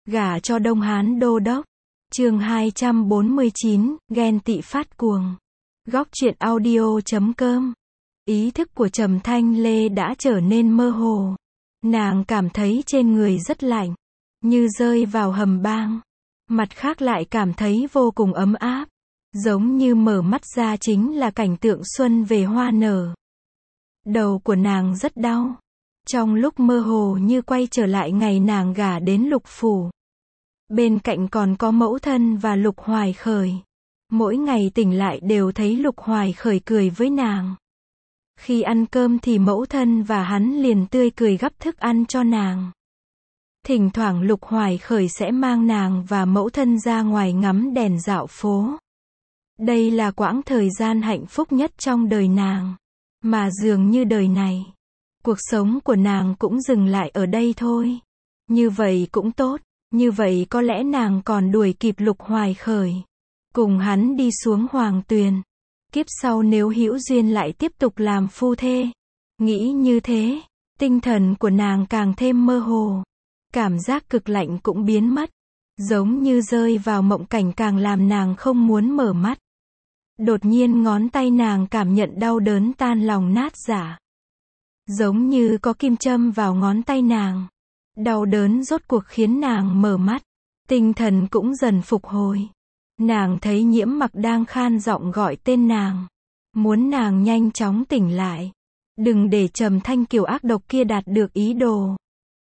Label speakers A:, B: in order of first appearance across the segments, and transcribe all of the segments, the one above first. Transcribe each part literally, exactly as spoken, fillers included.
A: Gả cho Đông Hán đô đốc. Chương hai trăm bốn mươi chín, ghen tị phát cuồng. Góc truyện audio chấm com. Ý thức của Trầm Thanh Lê đã trở nên mơ hồ. Nàng cảm thấy trên người rất lạnh, như rơi vào hầm băng. Mặt khác lại cảm thấy vô cùng ấm áp, giống như mở mắt ra chính là cảnh tượng xuân về hoa nở. Đầu của nàng rất đau, trong lúc mơ hồ như quay trở lại ngày nàng gả đến Lục phủ. Bên cạnh còn có mẫu thân và Lục Hoài Khởi. Mỗi ngày tỉnh lại đều thấy Lục Hoài Khởi cười với nàng. Khi ăn cơm thì mẫu thân và hắn liền tươi cười gắp thức ăn cho nàng. Thỉnh thoảng Lục Hoài Khởi sẽ mang nàng và mẫu thân ra ngoài ngắm đèn dạo phố. Đây là quãng thời gian hạnh phúc nhất trong đời nàng. Mà dường như đời này, cuộc sống của nàng cũng dừng lại ở đây thôi. Như vậy cũng tốt, như vậy có lẽ nàng còn đuổi kịp Lục Hoài Khởi, cùng hắn đi xuống Hoàng Tuyền. Kiếp sau nếu hữu duyên lại tiếp tục làm phu thê. Nghĩ như thế, tinh thần của nàng càng thêm mơ hồ. Cảm giác cực lạnh cũng biến mất, giống như rơi vào mộng cảnh càng làm nàng không muốn mở mắt. Đột nhiên ngón tay nàng cảm nhận đau đớn tan lòng nát rã. Giống như có kim châm vào ngón tay nàng. Đau đớn rốt cuộc khiến nàng mở mắt. Tinh thần cũng dần phục hồi. Nàng thấy Nhiễm Mặc đang khan giọng gọi tên nàng. Muốn nàng nhanh chóng tỉnh lại. Đừng để Trầm Thanh Kiều ác độc kia đạt được ý đồ.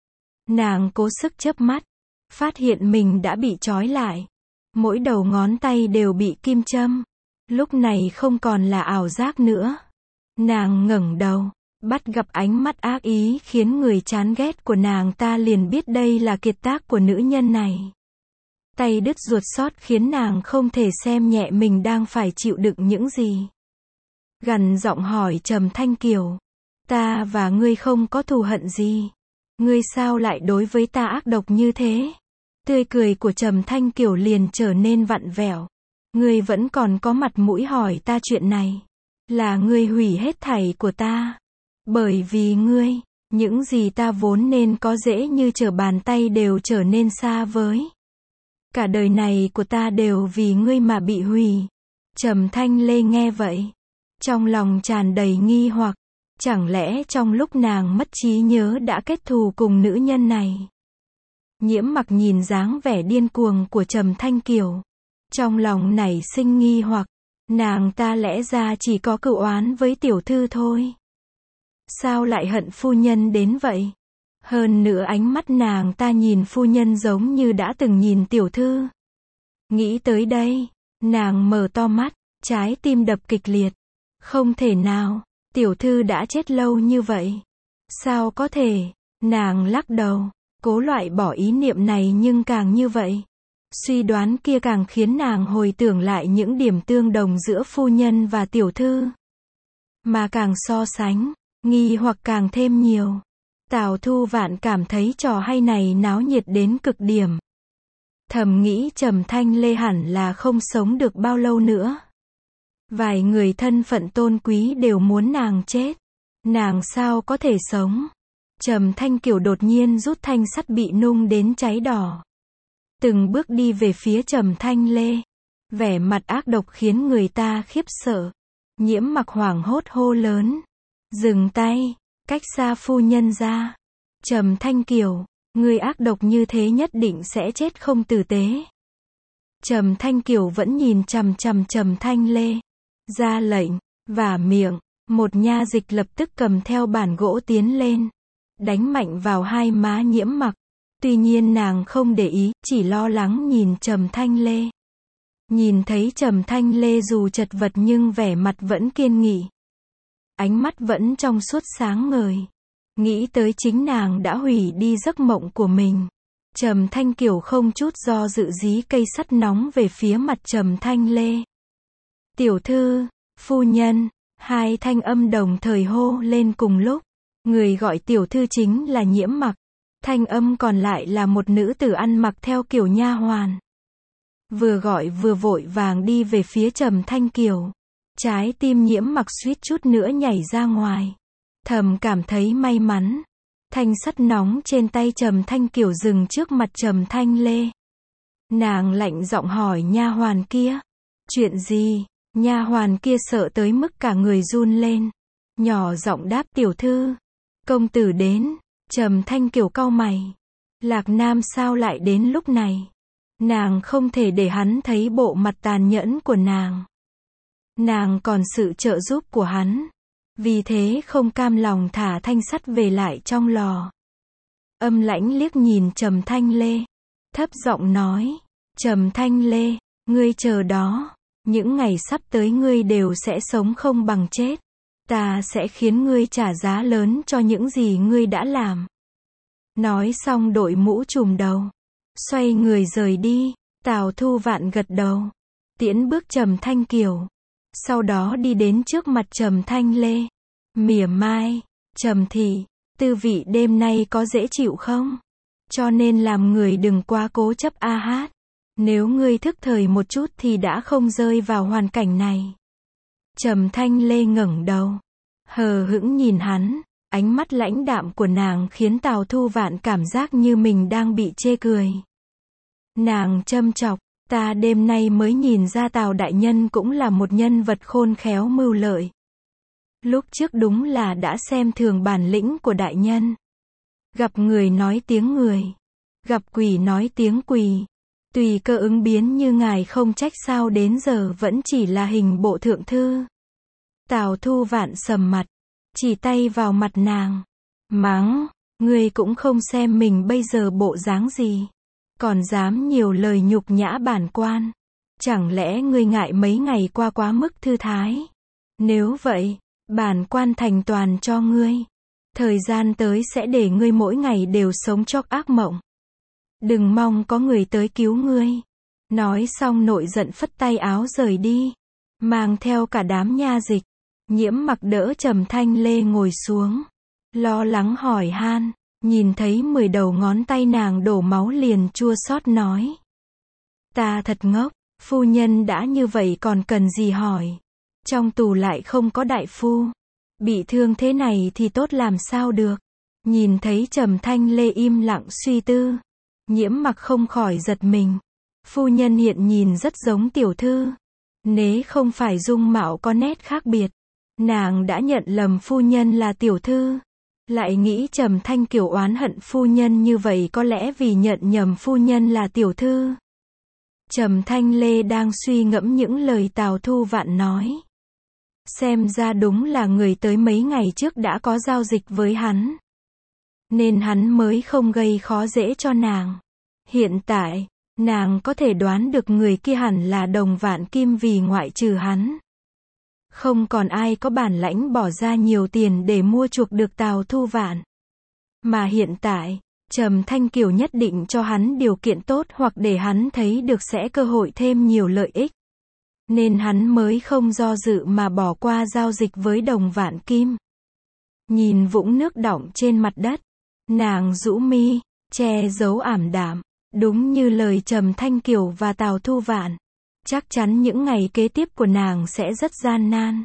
A: Nàng cố sức chớp mắt. Phát hiện mình đã bị trói lại. Mỗi đầu ngón tay đều bị kim châm. Lúc này không còn là ảo giác nữa. Nàng ngẩng đầu, bắt gặp ánh mắt ác ý khiến người chán ghét của nàng ta liền biết đây là kiệt tác của nữ nhân này. Tay đứt ruột xót khiến nàng không thể xem nhẹ mình đang phải chịu đựng những gì. Gằn giọng hỏi Trầm Thanh Kiều, ta và ngươi không có thù hận gì. Ngươi sao lại đối với ta ác độc như thế? Tươi cười của Trầm Thanh Kiều liền trở nên vặn vẹo. Ngươi vẫn còn có mặt mũi hỏi ta chuyện này. Là ngươi hủy hết thảy của ta. Bởi vì ngươi, những gì ta vốn nên có dễ như trở bàn tay đều trở nên xa vời. Cả đời này của ta đều vì ngươi mà bị hủy. Trầm Thanh Lê nghe vậy, trong lòng tràn đầy nghi hoặc. Chẳng lẽ trong lúc nàng mất trí nhớ đã kết thù cùng nữ nhân này? Nhiễm Mặc nhìn dáng vẻ điên cuồng của Trầm Thanh Kiều. Trong lòng nảy sinh nghi hoặc, nàng ta lẽ ra chỉ có cựu oán với tiểu thư thôi. Sao lại hận phu nhân đến vậy? Hơn nữa ánh mắt nàng ta nhìn phu nhân giống như đã từng nhìn tiểu thư. Nghĩ tới đây, nàng mở to mắt, trái tim đập kịch liệt. Không thể nào, tiểu thư đã chết lâu như vậy. Sao có thể? Nàng lắc đầu, cố loại bỏ ý niệm này nhưng càng như vậy. Suy đoán kia càng khiến nàng hồi tưởng lại những điểm tương đồng giữa phu nhân và tiểu thư. Mà càng so sánh, nghi hoặc càng thêm nhiều. Tào Thu Vạn cảm thấy trò hay này náo nhiệt đến cực điểm. Thầm nghĩ Trầm Thanh Lê hẳn là không sống được bao lâu nữa. Vài người thân phận tôn quý đều muốn nàng chết. Nàng sao có thể sống? Trầm Thanh Kiều đột nhiên rút thanh sắt bị nung đến cháy đỏ. Từng bước đi về phía Trầm Thanh Lê. Vẻ mặt ác độc khiến người ta khiếp sợ. Nhiễm Mặc hoảng hốt hô lớn. Dừng tay, cách xa phu nhân ra. Trầm Thanh Kiều, người ác độc như thế nhất định sẽ chết không tử tế. Trầm Thanh Kiều vẫn nhìn chằm chằm Trầm Thanh Lê. Ra lệnh, vả miệng, một nha dịch lập tức cầm theo bản gỗ tiến lên. Đánh mạnh vào hai má Nhiễm Mặc. Tuy nhiên nàng không để ý, chỉ lo lắng nhìn Trầm Thanh Lê. Nhìn thấy Trầm Thanh Lê dù chật vật nhưng vẻ mặt vẫn kiên nghị. Ánh mắt vẫn trong suốt sáng ngời. Nghĩ tới chính nàng đã hủy đi giấc mộng của mình. Trầm Thanh Kiều không chút do dự dí cây sắt nóng về phía mặt Trầm Thanh Lê. Tiểu thư, phu nhân, hai thanh âm đồng thời hô lên cùng lúc. Người gọi tiểu thư chính là Nhiễm Mặc. Thanh âm còn lại là một nữ tử ăn mặc theo kiểu nha hoàn. Vừa gọi vừa vội vàng đi về phía Trầm Thanh Kiều. Trái tim Nhiễm Mặc suýt chút nữa nhảy ra ngoài. Thầm cảm thấy may mắn. Thanh sắt nóng trên tay Trầm Thanh Kiều dừng trước mặt Trầm Thanh Lê. Nàng lạnh giọng hỏi nha hoàn kia. Chuyện gì? Nha hoàn kia sợ tới mức cả người run lên. Nhỏ giọng đáp tiểu thư. Công tử đến. Trầm Thanh Kiều cau mày. Lạc Nam sao lại đến lúc này? Nàng không thể để hắn thấy bộ mặt tàn nhẫn của nàng. Nàng còn sự trợ giúp của hắn. Vì thế không cam lòng thả thanh sắt về lại trong lò. Âm lãnh liếc nhìn Trầm Thanh Lê. Thấp giọng nói. Trầm Thanh Lê, ngươi chờ đó. Những ngày sắp tới ngươi đều sẽ sống không bằng chết. Ta sẽ khiến ngươi trả giá lớn cho những gì ngươi đã làm. Nói xong đội mũ trùm đầu. Xoay người rời đi. Tào Thu Vạn gật đầu. Tiễn bước Trầm Thanh Kiều. Sau đó đi đến trước mặt Trầm Thanh Lê. Mỉa mai. Trầm thị, tư vị đêm nay có dễ chịu không? Cho nên làm người đừng quá cố chấp a hát. Nếu ngươi thức thời một chút thì đã không rơi vào hoàn cảnh này. Trầm Thanh Lê ngẩng đầu. Hờ hững nhìn hắn. Ánh mắt lãnh đạm của nàng khiến Tào Thu Vạn cảm giác như mình đang bị chê cười. Nàng châm chọc. Ta đêm nay mới nhìn ra Tào đại nhân cũng là một nhân vật khôn khéo mưu lợi. Lúc trước đúng là đã xem thường bản lĩnh của đại nhân. Gặp người nói tiếng người. Gặp quỷ nói tiếng quỷ. Tùy cơ ứng biến như ngài không trách sao đến giờ vẫn chỉ là hình bộ thượng thư. Tào Thu Vạn sầm mặt. Chỉ tay vào mặt nàng. Mắng. Ngươi cũng không xem mình bây giờ bộ dáng gì. Còn dám nhiều lời nhục nhã bản quan. Chẳng lẽ ngươi ngại mấy ngày qua quá mức thư thái? Nếu vậy, bản quan thành toàn cho ngươi. Thời gian tới sẽ để ngươi mỗi ngày đều sống chóc ác mộng. Đừng mong có người tới cứu ngươi. Nói xong nội giận phất tay áo rời đi. Mang theo cả đám nha dịch. Nhiễm Mặc đỡ Trầm Thanh Lê ngồi xuống. Lo lắng hỏi han. Nhìn thấy mười đầu ngón tay nàng đổ máu liền chua xót nói. Ta thật ngốc. Phu nhân đã như vậy còn cần gì hỏi. Trong tù lại không có đại phu. Bị thương thế này thì tốt làm sao được. Nhìn thấy Trầm Thanh Lê im lặng suy tư. Nhiễm Mặc không khỏi giật mình. Phu nhân hiện nhìn rất giống tiểu thư. Nếu không phải dung mạo có nét khác biệt. Nàng đã nhận lầm phu nhân là tiểu thư. Lại nghĩ Trầm Thanh Kiều oán hận phu nhân như vậy có lẽ vì nhận nhầm phu nhân là tiểu thư. Trầm Thanh Lê đang suy ngẫm những lời Tào Thu Vạn nói. Xem ra đúng là người tới mấy ngày trước đã có giao dịch với hắn. Nên hắn mới không gây khó dễ cho nàng. Hiện tại, nàng có thể đoán được người kia hẳn là Đồng Vạn Kim vì ngoại trừ hắn. Không còn ai có bản lãnh bỏ ra nhiều tiền để mua chuộc được Tào Thu Vạn. Mà hiện tại, Trầm Thanh Kiều nhất định cho hắn điều kiện tốt hoặc để hắn thấy được sẽ cơ hội thêm nhiều lợi ích. Nên hắn mới không do dự mà bỏ qua giao dịch với Đồng Vạn Kim. Nhìn vũng nước đọng trên mặt đất, nàng rũ mi, che giấu ảm đạm. Đúng như lời Trầm Thanh Kiều và Tào Thu Vạn. Chắc chắn những ngày kế tiếp của nàng sẽ rất gian nan.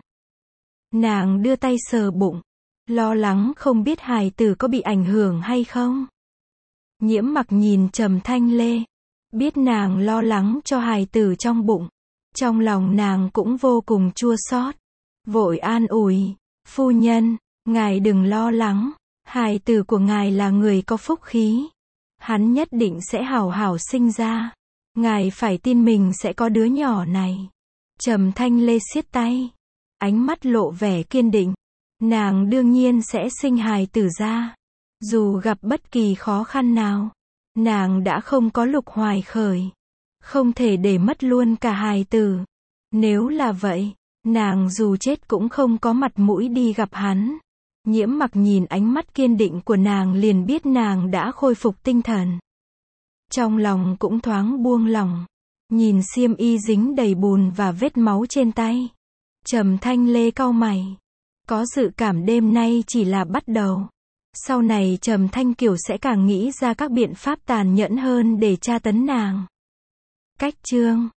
A: Nàng đưa tay sờ bụng. Lo lắng không biết hài tử có bị ảnh hưởng hay không. Nhiễm Mặc nhìn Trầm Thanh Lê. Biết nàng lo lắng cho hài tử trong bụng. Trong lòng nàng cũng vô cùng chua xót. Vội an ủi. Phu nhân, ngài đừng lo lắng. Hài tử của ngài là người có phúc khí. Hắn nhất định sẽ hảo hảo sinh ra. Ngài phải tin mình sẽ có đứa nhỏ này. Trầm Thanh Lê siết tay. Ánh mắt lộ vẻ kiên định. Nàng đương nhiên sẽ sinh hài tử ra. Dù gặp bất kỳ khó khăn nào. Nàng đã không có Lục Hoài Khởi. Không thể để mất luôn cả hài tử. Nếu là vậy, nàng dù chết cũng không có mặt mũi đi gặp hắn. Nhiễm Mặc nhìn ánh mắt kiên định của nàng liền biết nàng đã khôi phục tinh thần. Trong lòng cũng thoáng buông lỏng. Nhìn xiêm y dính đầy bùn và vết máu trên tay. Trầm Thanh Lê cau mày. Có dự cảm đêm nay chỉ là bắt đầu. Sau này Trầm Thanh Kiều sẽ càng nghĩ ra các biện pháp tàn nhẫn hơn để tra tấn nàng. Cách chương